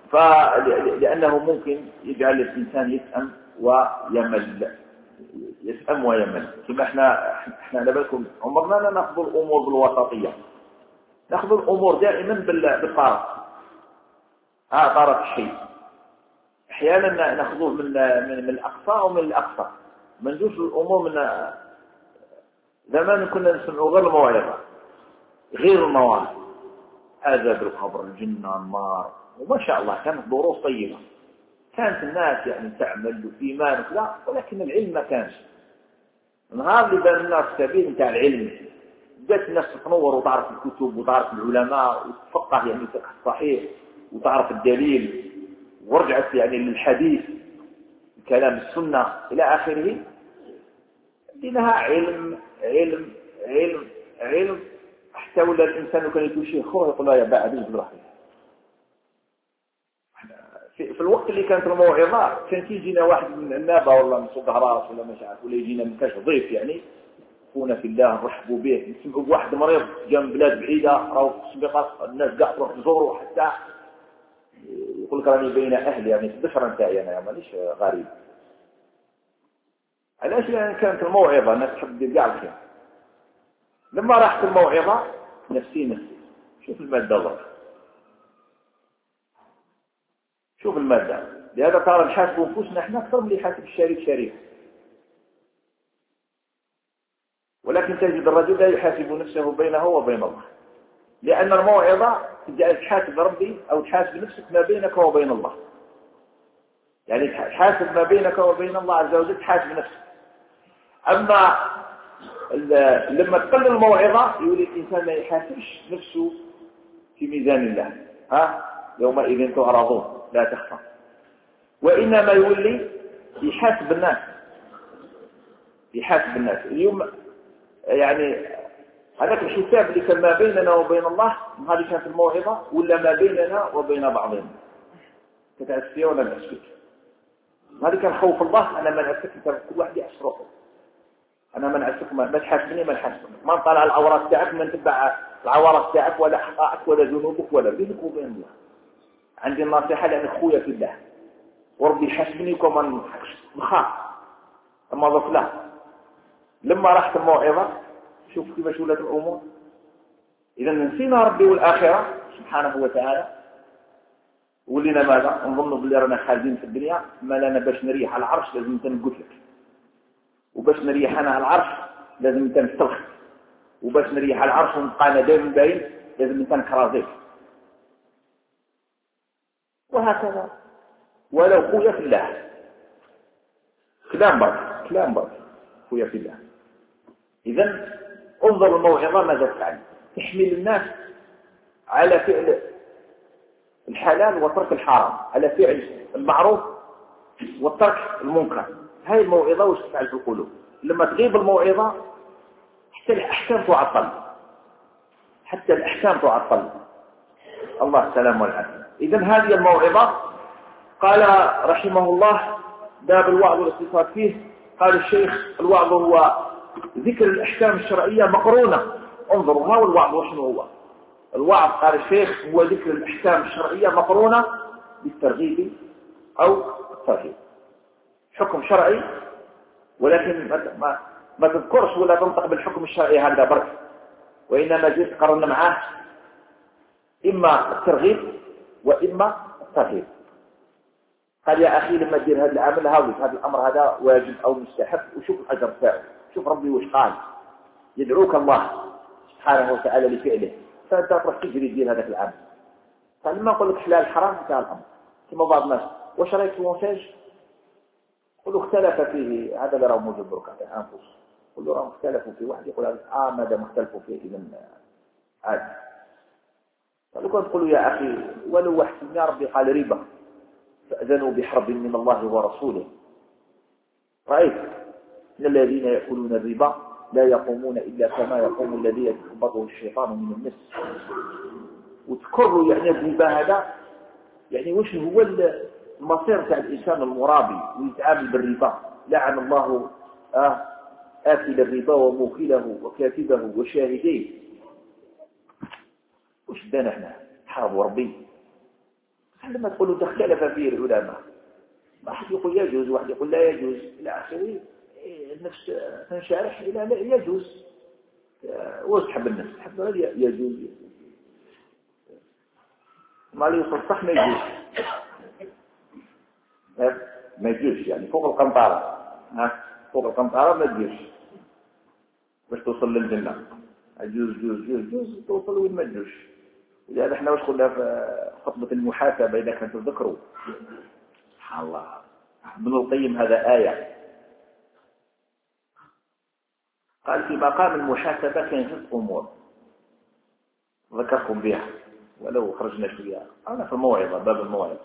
لأنه ممكن يجعل الإنسان يسأم ويمل، يسأم ويمل. كما احنا لبالكم عمرنا نأخذ الأمور بالوسطية، نأخذ الأمور دائما بالطرف، طرف الشيء. أحيانا نأخذه من الأقصى ومن الأقصى، ما ندوش الأمور من زمان كنا نسمعوا غير الموعظة، غير المواعظ، عذاب القبر، الجنة، النار، وما شاء الله كانت دروس طيبة، كانت الناس يعني تعمل وإيمان وكذا، ولكن العلم ما كانش. النهار اللي بان الناس سبيل نتاع العلم، بدات الناس تتنور وتعرف الكتب وتعرف العلماء وتفقه يعني الفقه الصحيح وتعرف الدليل، ورجعت يعني للحديث، كلام السنة إلى آخره. لها علم علم علم علم، حتى ولا الإنسان كان يتوشي خوه يقول لا يا بعد بالرحمة. في الوقت اللي كانت الموعظة كان يجينا واحد من النابة ولا من صوت هراس ولا مش عارف، ولا يجينا من كاش ضيف يعني خونا في الله نرحبوا به، نسمعوا بواحد مريض جا من بلاد بعيدة أو تسبقات الناس قاع تروح تزوره، حتى يقول لك راني بين أهلي يعني تبشر نتاعي أنا مانيش غريب. علاش؟ لأن كانت الموعظة الناس تحب تدير كاع الخير. لما راحت الموعظة نفسي شوف المادة ضرب، شوف المادة. لهذا ترى نحاسب أنفسنا احنا أكثر من اللي يحاسب الشريك شريك. ولكن تجد الرجل لا يحاسب نفسه بينه وبين الله، لأن الموعظة تجعل تحاسب ربي أو تحاسب نفسك ما بينك وبين الله. يعني تحاسب ما بينك وبين الله عز وجل، تحاسب نفسك. أما لما تقل الموعظة يولي الإنسان ما يحاسبش نفسه في ميزان الله. يومئذ تعرضون لا تخفى. وإنما يولي يحاسب الناس، يحاسب الناس. اليوم يعني هذاك الحساب اللي كان ما بيننا وبين الله، هذه كانت الموعظة، ولا ما بيننا وبين بعضنا كتأسفية ولا نأسفيك. هذه كان خوف الله. أنا ما نأسفك، كل واحد يأسرقه. أنا ما نأسفك، ما تحاسبني، ما نحاسبك، ما نطلع العورات تاعك، ما نتبع العورات تاعك ولا أخطائك ولا ذنوبك ولا بينك وبين الله. عندي النصيحة لأن أخويا في الله وربي يحاسبني وكما نخاف. أما ضف لا، لما رحت الموعظة شوف كيف ولات الأمور. إذا نسينا ربي والآخرة سبحانه وتعالى، ولينا ماذا؟ نظن باللي رانا خالدين في الدنيا، ما لنا باش نريح على العرش لازم نقتلك، وباش نريح أنا على العرش لازم نسترخي، وباش نريح على العرش ونبقى دائما باين لازم نكرازيك، وهكذا. ولو خويا في الله، كلام برك خويا في الله. إذن انظر الموعظة ماذا تفعل. تحمل الناس على فعل الحلال وترك الحرام، على فعل المعروف وترك المنكر. هاي الموعظة وش تفعل في القلوب؟ لما تغيب الموعظة حتى الأحكام تعطل، الله السلام والعافية. إذن هذه الموعظة. قال رحمه الله باب الوعظ والاقتصاد فيه. قال الشيخ الوعظ هو ذكر الأحكام الشرعية مقرونة. انظروا ها الوعظ وشنو هو الوعظ. قال الشيخ هو ذكر الأحكام الشرعية مقرونة بالترغيب أو الترهيب. حكم شرعي ولكن ما تذكرش ولا تنطق بالحكم الشرعي هذا برك، وإنما جيت قررنا معاه إما الترغيب وإما الترهيب. قال يا أخي لما تدير هذا العمل هذا الأمر هذا واجب أو مستحب، وشوف الأجر تاعه، شوف ربي وش قال. يدعوك الله سبحانه وتعالى لفعله، فأنت تروح تجري تدير هذا العمل. فلما نقول لك حلال حرام انتهى الأمر. كما بعض الناس واش رايك في المونتاج؟ قلوا اختلف فيه، هذا اللي راه موجود برك في أنفس. قلوا راه اختلفوا فيه، واحد يقول ماذا مختلفوا فيه إذا عادي. فلو كنت تقولوا يا أخي ولو وحسنا ربي قال ربا فأذنوا بحرب من الله ورسوله. رأيت إن الذين يأكلون الربا لا يقومون إلا كما يقوم الذي يتخبطه الشيطان من المس. وتكرروا يعني الربا هذا يعني وش هو المصير تاع الإنسان المرابي ويتعامل بالربا. لعن الله آكل الربا وموكله وكاتبه وشاهديه. وش دانا احنا حرب ربي؟ لما تقولوا اختلف فيه العلماء، واحد يقول يجوز واحد يقول لا يجوز إلى آخره. النفس تنشرح إلى لا يجوز. واسحب النفس حتى يجوز ما لي يصلح ما يجوز، ما يجوز يعني فوق القنطرة. فوق القنطرة ما تجوز باش توصل للجنة. جوز توصل وين ما تجوز. لهذا احنا واش قلنا في خطبة المحاسبة إذا كنتوا تذكروا سبحان الله ابن القيم هذا آية قال في مقام المحاسبة كان 6 أمور ذكركم بها ولو خرجنا شوية. أنا في الموعظة باب الموعظة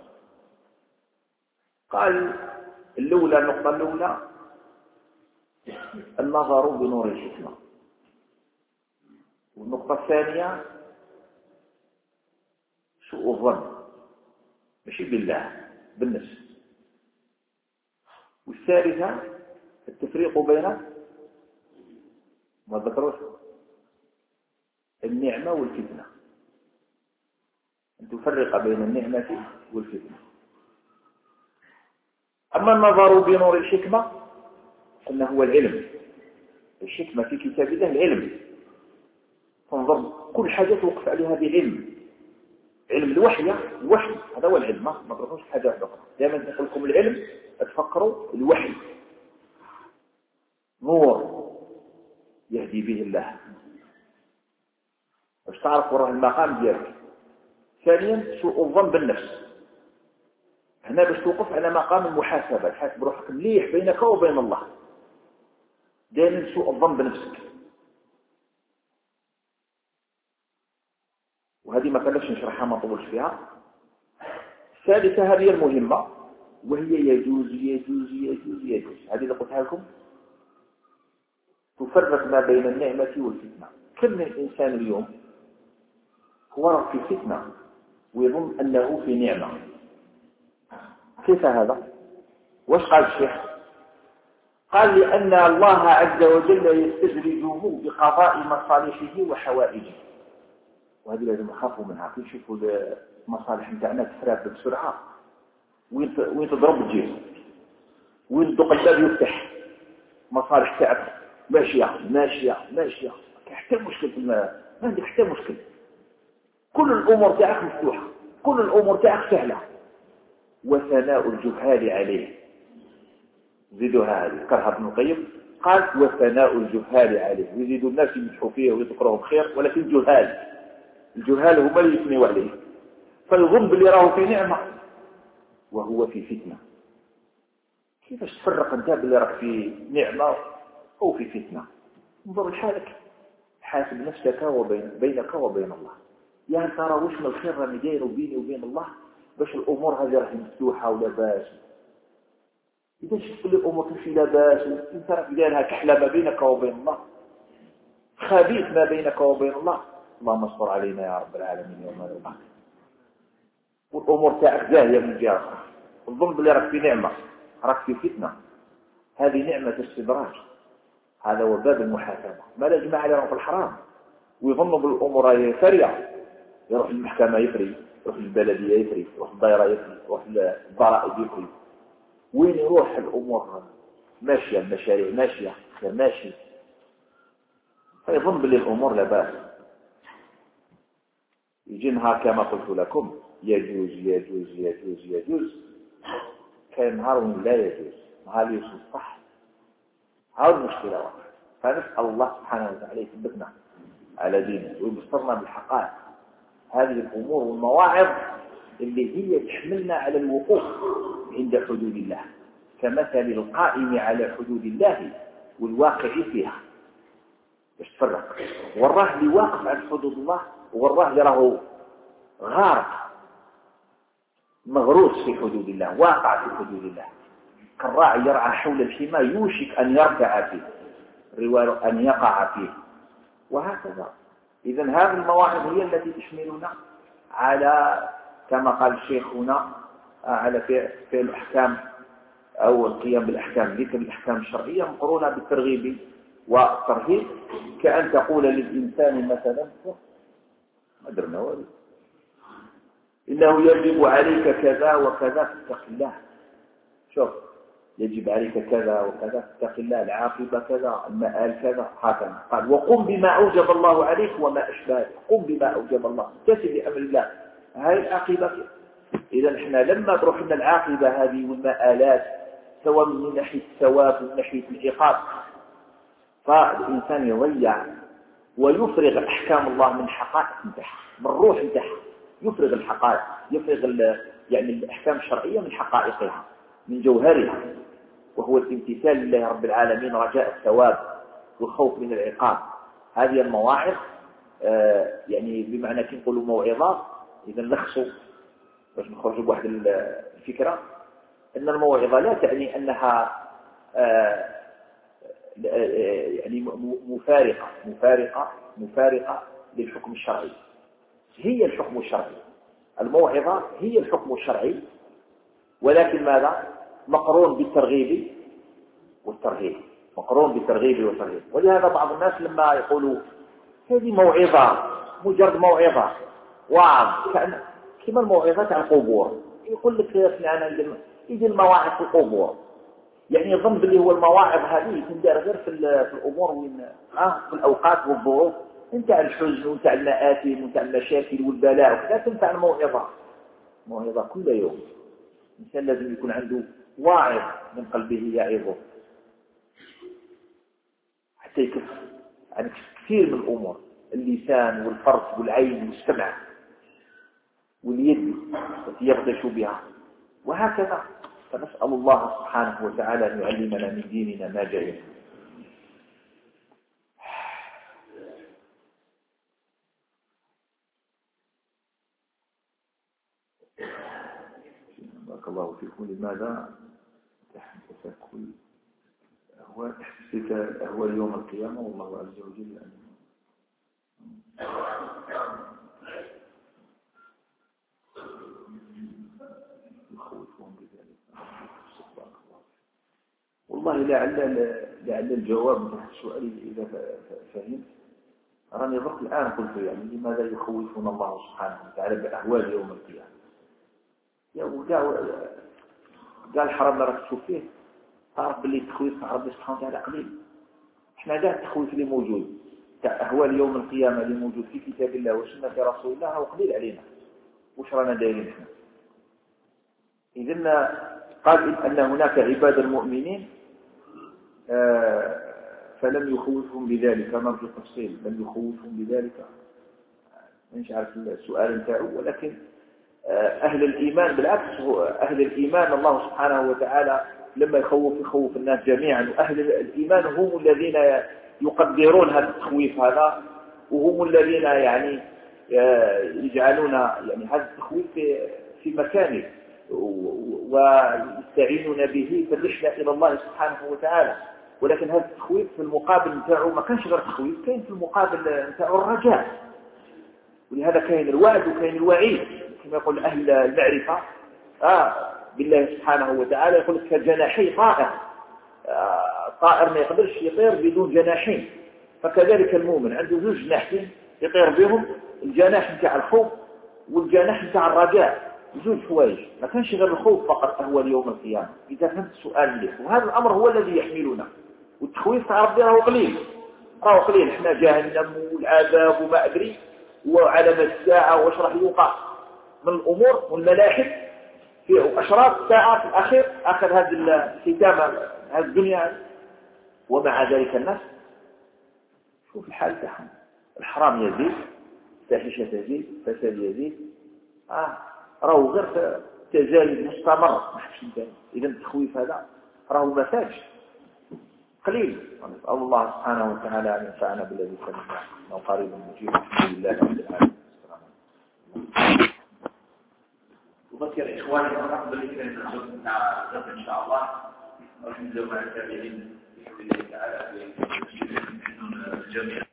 قال النقطة الأولى النظر بنور الحكمة، والنقطة الثانية سوء الظن ماشي بالله بالنفس، والثالثة التفريق بين ما ذكروش النعمة والفتنة، أن تفرق بين النعمة والفتنة. أما النظر بنور الحكمة أنه هو العلم. الحكمة في كتاب الله العلم. تنظر كل حاجة توقف عليها بعلم، علم الوحي هذا هو العلم، ما تروحوش حاجة واحدة أخرى. دائما نقول لكم العلم تفكروا الوحي نور يهدي به الله باش تعرف وراه المقام ديالك. ثانيا سوء الظن بالنفس، هنا باش توقف على مقام المحاسبة، تحاسب روحك مليح بينك وبين الله. دائما سوء الظن بنفسك، وهذه ما كناش نشرحها ما نطولش فيها. الثالثة هذه المهمة، وهي يجوز هذه اللي قلتها لكم، تفرق ما بين النعمة والفتنة. كم من إنسان اليوم هو في فتنة ويظن أنه في نعمة. كيف هذا؟ وش قال الشيخ؟ قال لأن الله عز وجل يستدرجه بقضاء مصالحه وحوائجه، وهذه لازم نخافوا منها. كي نشوفوا المصالح نتاعنا تفرق بسرعة، وين تضرب تجيه، وين الدق الباب يفتح، مصالح تاعك ماشية حتى مشكل، ما عندك حتى مشكل، كل الأمور تاعك مفتوحة، كل الأمور تاعك سهلة. وثناء الجهال عليه، زيدوها هذه كرهها ابن القيم، قال وثناء الجهال عليه، يزيد الناس يمدحوا فيه ويذكرهم خير، ولكن الجهال هما اللي يثنوا عليه، فالظن باللي راه في نعمة وهو في فتنة. كيفاش تفرق انت باللي راك في نعمة أو في فتنة؟ انظر لحالك، حاسب نفسك بينك وبين الله. يا ترى واش من الخير راني دايره بيني وبين الله باش الأمور هذه راهي مفتوحة ولا باس؟ إذا شفت الأمور تمشي لاباس وانت راك دايرها كحلة ما بينك وبين الله، خبيث ما بينك وبين الله، اللهم استر علينا يا رب العالمين يوم القيامة. والأمور تاعك زاهية من جهة أخرى، الظن بلي راك في نعمة، راك في فتنة، هذه نعمة استدراج. هذا هو باب المحاسبة. ما لا جماعة اللي راهم في الحرام ويظنوا بالأمور هي سريعة، يروح المحكمة يفري، يروح البلدية يفري، يروح الدائرة يفري، يروح الضرائب يفري، وين يروح الأمور ماشية، المشاريع ماشية، فيظن باللي الأمور لا بأس. يجي نهار كما قلت لكم يجوز، كان نهار وين لا يجوز، نهار يوصل صح. هذه المشكلة واحدة. فنسأل الله سبحانه وتعالى يثبتنا على دينه ويبصرنا بالحقائق. هذه الأمور والمواعظ اللي هي تحملنا على الوقوف عند حدود الله، كمثل القائم على حدود الله والواقع فيها. باش تفرق والراه اللي واقف على حدود الله والراه اللي راهو غارق مغروس في حدود الله، واقع في حدود الله، كالراعي يرعى حول الحمى يوشك أن يرتع فيه، رواه أن يقع فيه، وهكذا. إذن هذه المواعظ هي التي تحملنا على كما قال الشيخ هنا على فعل الأحكام أو القيام بالأحكام، ذكر الأحكام الشرعية مقرونة بالترغيب والترهيب، كأن تقول للإنسان مثلا ما درنا والو إنه يجب عليك كذا وكذا فاتق الله. شوف، يجب عليك كذا وكذا فاتق الله، العاقبة كذا، المآل كذا، هكذا. قال وقم بما أوجب الله عليك وما أشبهه، قم بما أوجب الله، امتثل بأمر الله، هاي العاقبة. إذا احنا لما تروح لنا العاقبة هذه والمآلات سواء من ناحية الثواب ومن ناحية العقاب، فالإنسان يضيع ويفرغ أحكام الله من حقائق نتاعها، من الروح نتاعها، يفرغ الحقائق، يفرغ يعني الأحكام الشرعية من حقائقها، من جوهرها، وهو الامتثال لله رب العالمين، رجاء الثواب والخوف من العقاب. هذه المواعظ يعني بمعنى كي نقولوا موعظة، إذا نلخصوا باش نخرجوا بواحد الفكرة، أن الموعظة لا تعني أنها يعني مفارقة للحكم الشرعي. هي الحكم الشرعي، الموعظة هي الحكم الشرعي، ولكن ماذا؟ مقرون بالترغيب والترهيب، مقرون بالترغيب والترهيب. ولهذا بعض الناس لما يقولوا هذه موعظة، مجرد موعظة وعظ، كما الموعظة على القبور، يقول لك يجي المواعظ في القبور، يعني يظن باللي هو المواعظ هذه تندار غير في الأمور وين في الأوقات والظروف انتهى الحزن وانتهى المآثم وانتهى المشاكل والبلاء وكذا، تنفع الموعظة كل يوم. الإنسان لازم يكون عنده واعظ من قلبه يعظه حتى يكف عن كثير من الأمور، اللسان والفرج والعين والسمع واليد التي يغدش بها وهكذا. فنسأل الله سبحانه وتعالى أن يعلمنا من ديننا ما جهلنا. بارك الله فيكم. لماذا تحدث كل أهوال يوم القيامة والله عز وجل أن يخوفون بذلك؟ والله لعل الجواب من السؤال إذا فهمت أراني الرب الآن قلت يعني لماذا يخوفون الله سبحانه وتعالى بأهوال يوم القيامة؟ قال الحرام اللي راك تشوف فيه تعرف باللي التخويف مع ربي سبحانه وتعالى قليل. احنا قاعد التخويف اللي موجود تاع أهوال يوم القيامة اللي موجود في كتاب الله وسنة رسول الله هو قليل علينا. وش رانا دايرين احنا؟ إذن قال أن هناك عباد المؤمنين فلم يخوفهم بذلك. نرجو التفصيل. لم يخوفهم بذلك مش عارف السؤال انتهى. ولكن أهل الإيمان بالعكس، أهل الإيمان الله سبحانه وتعالى لما يخوف الناس جميعا. وأهل الإيمان هم الذين يقدرون هذا التخويف هذا، وهم الذين يعني يجعلون يعني هذا التخويف في مكانه ويستعينون به في الرحلة إلى الله سبحانه وتعالى. ولكن هذا التخويف في المقابل نتاعو ما كانش غير تخويف، كاين في المقابل نتاعو الرجاء. ولهذا كاين الوعد وكاين الوعيد كما يقول أهل المعرفة بالله سبحانه وتعالى. يقول لك كجناحي طائر. طائر ما يقدرش يطير بدون جناحين. فكذلك المؤمن عنده زوج جناحين يطير بهم، الجناح نتاع الخوف والجناح نتاع الرجاء. زوج حوايج، ما كانش غير الخوف فقط هو اليوم القيامة. إذا فهمت السؤال مليح. وهذا الأمر هو الذي يحملنا. والتخويف تاع ربي راهو قليل، احنا جهنم والعذاب وما أدري وعلامة الساعة واش راح يوقع من الأمور والملاحم في أشراط الساعة في الأخير، آخر هذه الختام هذه الدنيا. ومع ذلك الناس شوف الحال تاعهم، الحرام يزيد، الفاحشة تزيد، الفساد يزيد، راهو غير تزايد مستمر ما حدش ينتهي. إذا التخويف هذا راهو ما فاتش قليل. نسأل الله سبحانه وتعالى أن ينفعنا بالذي سمعنا وقريب مجيب. الحمد لله رب العالمين. أذكر إخواني ونقبل الكلمة إن شاء الله ونحن مع التابعين بحول الله تعالى في الجميع.